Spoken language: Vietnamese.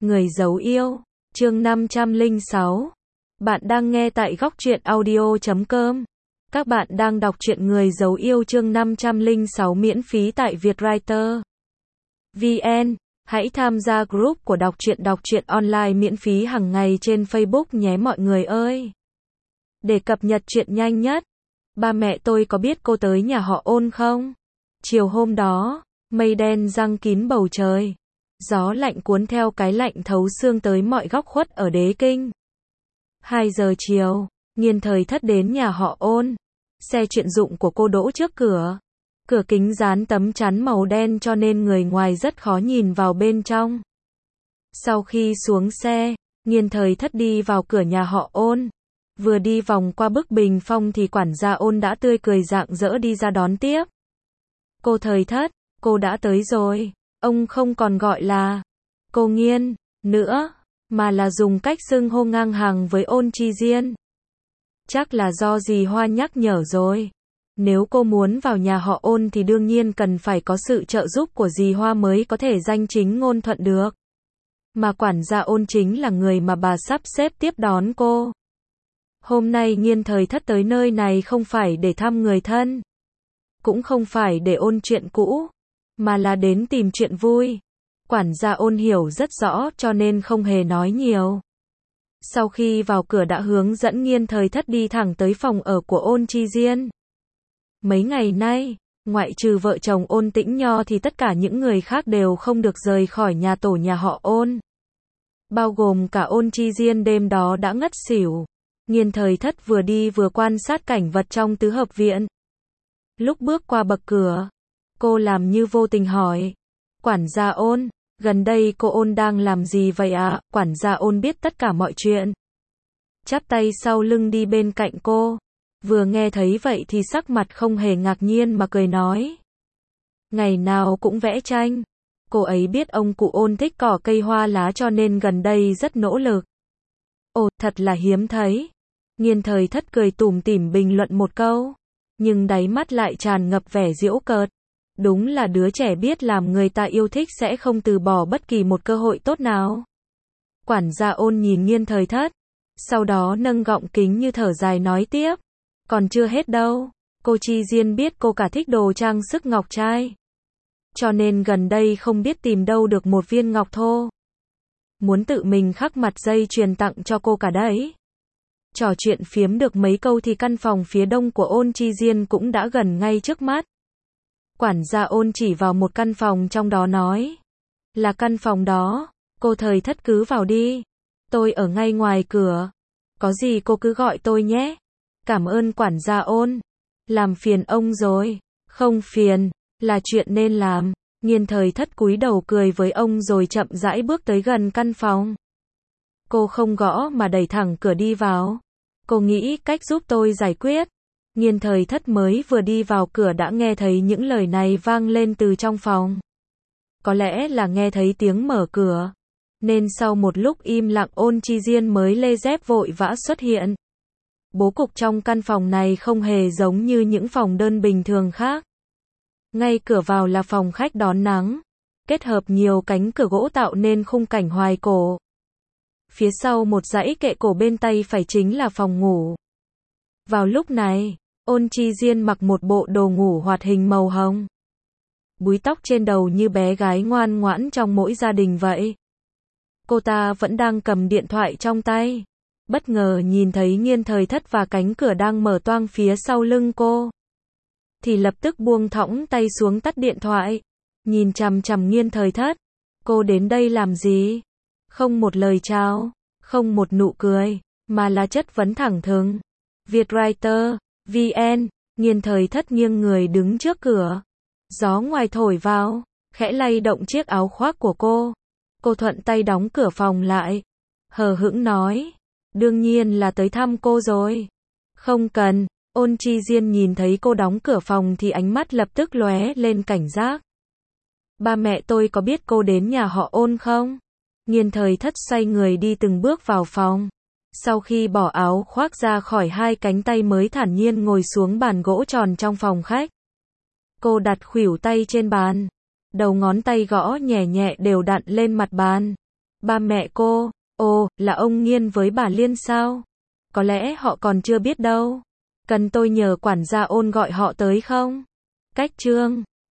Người giấu yêu, chương 506. Bạn đang nghe tại góc truyện audio.com. Các bạn đang đọc truyện Người giấu yêu chương 506 miễn phí tại Vietwriter VN. Hãy tham gia group của đọc truyện online miễn phí hàng ngày trên Facebook nhé mọi người ơi. Để cập nhật chuyện nhanh nhất. Ba mẹ tôi có biết cô tới nhà họ Ôn không? Chiều hôm đó, mây đen giăng kín bầu trời. Gió lạnh cuốn theo cái lạnh thấu xương tới mọi góc khuất ở Đế Kinh. 2 giờ chiều, Nghiên Thời Thất đến nhà họ Ôn. Xe chuyên dụng của cô đỗ trước cửa. Cửa kính dán tấm chắn màu đen cho nên người ngoài rất khó nhìn vào bên trong. Sau khi xuống xe, Nghiên Thời Thất đi vào cửa nhà họ Ôn. Vừa đi vòng qua bức bình phong thì quản gia Ôn đã tươi cười rạng rỡ đi ra đón tiếp. Cô Thời Thất, cô đã tới rồi. Ông không còn gọi là cô Nghiên nữa, mà là dùng cách xưng hô ngang hàng với Ôn Chi Diên. Chắc là do dì Hoa nhắc nhở rồi. Nếu cô muốn vào nhà họ Ôn thì đương nhiên cần phải có sự trợ giúp của dì Hoa mới có thể danh chính ngôn thuận được. Mà quản gia Ôn chính là người mà bà sắp xếp tiếp đón cô. Hôm nay Nghiên Thời Thất tới nơi này không phải để thăm người thân, cũng không phải để ôn chuyện cũ, mà là đến tìm chuyện vui. Quản gia Ôn hiểu rất rõ cho nên không hề nói nhiều. Sau khi vào cửa đã hướng dẫn Nghiên Thời Thất đi thẳng tới phòng ở của Ôn Chi Diên. Mấy ngày nay, ngoại trừ vợ chồng Ôn Tĩnh Nho thì tất cả những người khác đều không được rời khỏi nhà tổ nhà họ Ôn. Bao gồm cả Ôn Chi Diên đêm đó đã ngất xỉu. Nghiên Thời Thất vừa đi vừa quan sát cảnh vật trong tứ hợp viện. Lúc bước qua bậc cửa, cô làm như vô tình hỏi. Quản gia Ôn, gần đây cô Ôn đang làm gì vậy ạ? Quản gia Ôn biết tất cả mọi chuyện. Chắp tay sau lưng đi bên cạnh cô. Vừa nghe thấy vậy thì sắc mặt không hề ngạc nhiên mà cười nói. Ngày nào cũng vẽ tranh. Cô ấy biết ông cụ Ôn thích cỏ cây hoa lá cho nên gần đây rất nỗ lực. Ồ, thật là hiếm thấy. Nghiên Thời Thất cười tủm tỉm bình luận một câu. Nhưng đáy mắt lại tràn ngập vẻ giễu cợt. Đúng là đứa trẻ biết làm người ta yêu thích sẽ không từ bỏ bất kỳ một cơ hội tốt nào. Quản gia Ôn nhìn Nghiên Thời Thất. Sau đó nâng gọng kính như thở dài nói tiếp. Còn chưa hết đâu. Cô Chi Diên biết cô cả thích đồ trang sức ngọc trai. Cho nên gần đây không biết tìm đâu được một viên ngọc thô. Muốn tự mình khắc mặt dây chuyền tặng cho cô cả đấy. Trò chuyện phiếm được mấy câu thì căn phòng phía đông của Ôn Chi Diên cũng đã gần ngay trước mắt. Quản gia Ôn chỉ vào một căn phòng trong đó nói. Là căn phòng đó, cô Thời Thất cứ vào đi. Tôi ở ngay ngoài cửa. Có gì cô cứ gọi tôi nhé. Cảm ơn quản gia Ôn. Làm phiền ông rồi. Không phiền, là chuyện nên làm. Nghiên Thời Thất cúi đầu cười với ông rồi chậm rãi bước tới gần căn phòng. Cô không gõ mà đẩy thẳng cửa đi vào. Cô nghĩ cách giúp tôi giải quyết. Nghiên Thời Thất mới vừa đi vào cửa đã nghe thấy những lời này vang lên từ trong phòng. Có lẽ là nghe thấy tiếng mở cửa, nên sau một lúc im lặng Ôn Chi Diên mới lê dép vội vã xuất hiện. Bố cục trong căn phòng này không hề giống như những phòng đơn bình thường khác. Ngay cửa vào là phòng khách đón nắng, kết hợp nhiều cánh cửa gỗ tạo nên khung cảnh hoài cổ. Phía sau một dãy kệ cổ bên tay phải chính là phòng ngủ. Vào lúc này, Ôn Chi Diên mặc một bộ đồ ngủ hoạt hình màu hồng. Búi tóc trên đầu như bé gái ngoan ngoãn trong mỗi gia đình vậy. Cô ta vẫn đang cầm điện thoại trong tay. Bất ngờ nhìn thấy Nghiên Thời Thất và cánh cửa đang mở toang phía sau lưng cô. Thì lập tức buông thõng tay xuống tắt điện thoại. Nhìn chằm chằm Nghiên Thời Thất. Cô đến đây làm gì? Không một lời chào, không một nụ cười, mà là chất vấn thẳng thừng. Vietwriter VN. Nghiên Thời Thất nghiêng người đứng trước cửa. Gió ngoài thổi vào, khẽ lay động chiếc áo khoác của cô. Cô thuận tay đóng cửa phòng lại. Hờ hững nói. Đương nhiên là tới thăm cô rồi. Không cần. Ôn Chi Diên nhìn thấy cô đóng cửa phòng thì ánh mắt lập tức lóe lên cảnh giác. Ba mẹ tôi có biết cô đến nhà họ Ôn không? Nghiên Thời Thất xoay người đi từng bước vào phòng. Sau khi bỏ áo khoác ra khỏi hai cánh tay mới thản nhiên ngồi xuống bàn gỗ tròn trong phòng khách. Cô đặt khuỷu tay trên bàn. Đầu ngón tay gõ nhẹ nhẹ đều đặn lên mặt bàn. Ba mẹ cô, ồ, là ông Nghiên với bà Liên sao? Có lẽ họ còn chưa biết đâu. Cần tôi nhờ quản gia Ôn gọi họ tới không? Cách chương